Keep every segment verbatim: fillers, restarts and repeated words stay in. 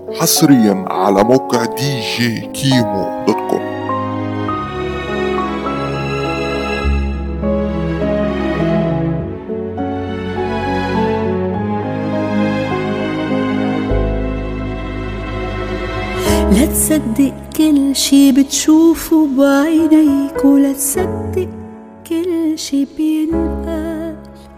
حصريا على موقع دي جي كيمو دوت كوم. لا تصدق كل شي بتشوفه بعينيك، ولا تصدق كل شي بينقال.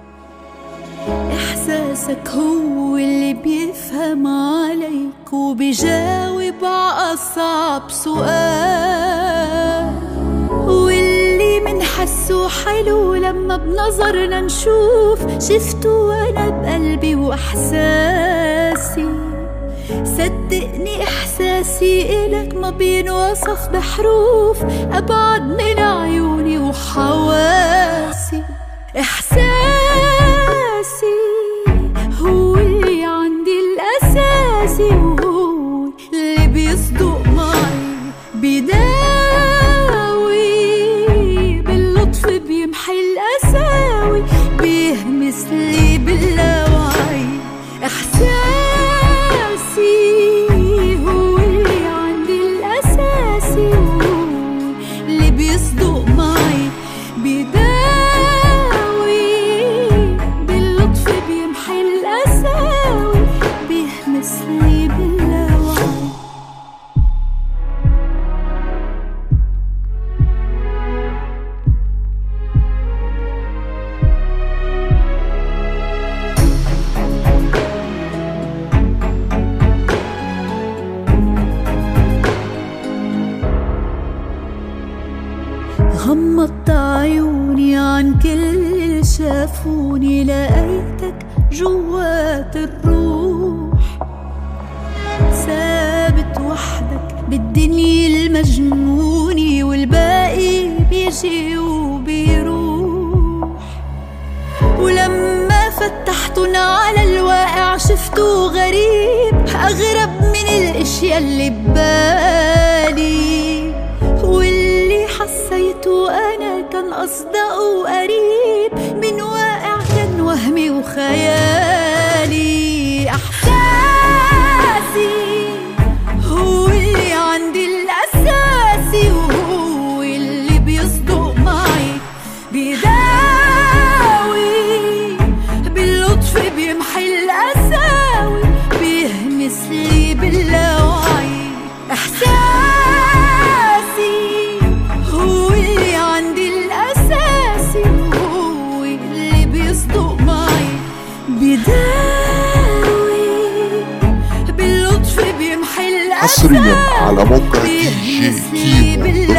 إحساسك هو اللي بيفهم عليك وبيجاوب عأصعب سؤال، واللي منحسه حلو لما بنظرنا نشوف شفته أنا بقلبي وإحساسي. صدقني إحساسي إلك ما بينوصف بحروف، أبعد من عيوني وحواسي. إحساسي هو اللي عندي الأساسي، وهو اللي بيصدق معي بيداوي، باللطف بيمحي القساوي، بيهمس لي باللاوعي. إحساسي هو اللي عندي الأساسي، وهو اللي بيصدق معي بيداوي، باللطف بيمحي القساوي، بيهمس لي باللاوعي. غمضت عيوني عن كل اللي شافوني، لقيتك جوات الروح، ثابت وحدك بالدنيا المجنوني، والباقي بيجي وبيروح. ولما فتحتن على الواقع شفته غريب، أغرب من الاشياء اللي ببالي، واللي حسيته أنا كان أصدق وقريب من واقع كان وهمي وخيالي. إحساسي هو اللي عندي الأساسي، وهو اللي بيصدق معي بيداوي، باللطف بيمحي القساوي، بيهمس لي باللاوعي. إحساسي حصريا على موقع دي جي كيمو.